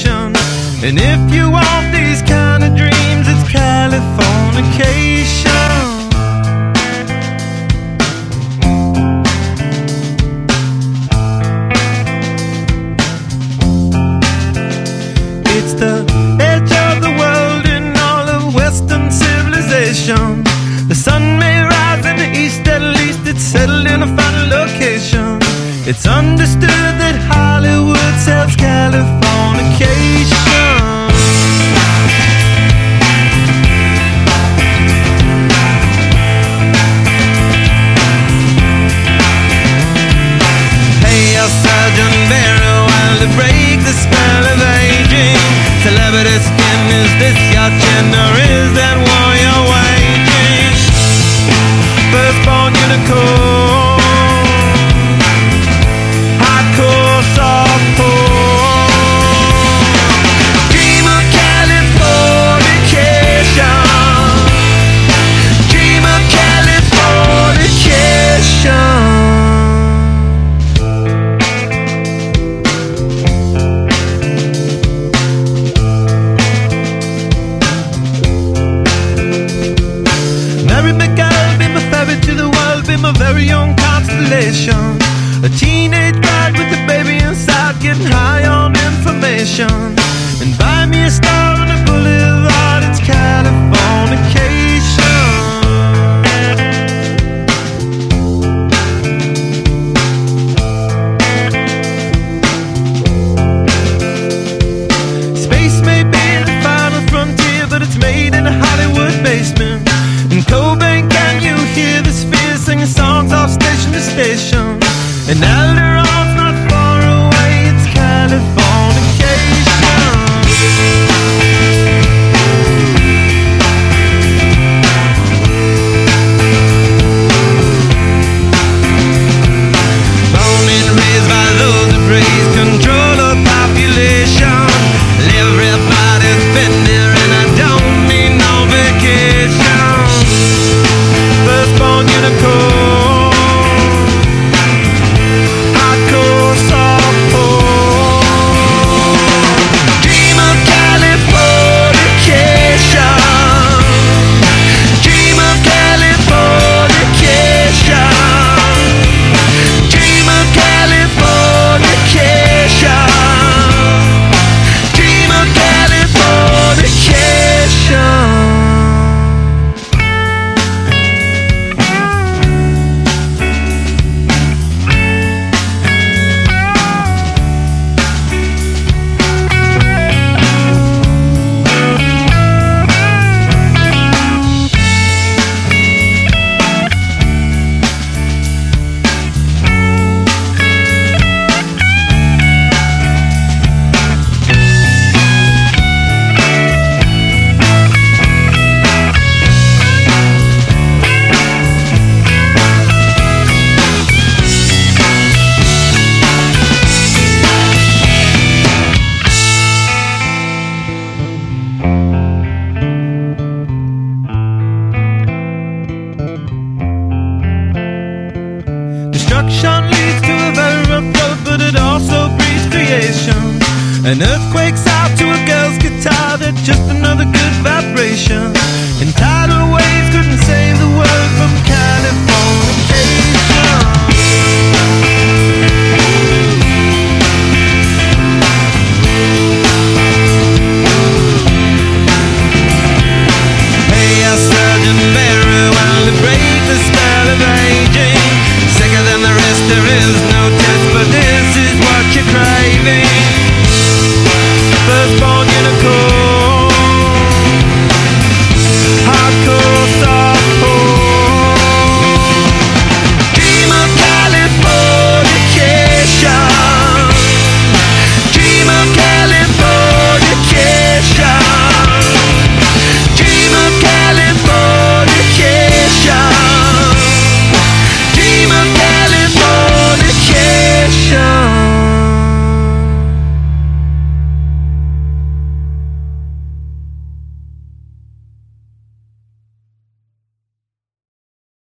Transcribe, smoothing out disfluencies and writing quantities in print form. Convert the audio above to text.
vacation. And if you want these kind of dreams, it's Californication. It's the edge of the world in all of Western civilization. The sun may rise in the east, at least it's settled in a final location. It's understood that Hollywood sells Californication. Pay your surgeon very well to break the spell of aging. Celebrity skin, is this your chin or is that war you're waging? Firstborn unicorn, hardcore softcore. Dream of Californication. Dream of Californication. Mary McGill, be my ferry to the world, be my very own constellation. A teenage bride with a baby inside, getting high on information. And buy me a star on a boulevard, it's Californication. Space may be the final frontier, but it's made in a Hollywood basement. In Cobain, can you hear the spheres singing songs off station to station? And Alderon's not far away, it's Californication. Born and raised by those that praise control of population. Everybody's been there and I don't need no vacation. Firstborn unicorn, hardcore softcore. Dream of Californication. Dream of Californication. Dream of Californication. Dream of Californication. Destruction leads to a very rough road, but it also breeds creation. An earthquake's out to a girl's guitar, that's just another good vibration. And tidal waves couldn't save the world from California.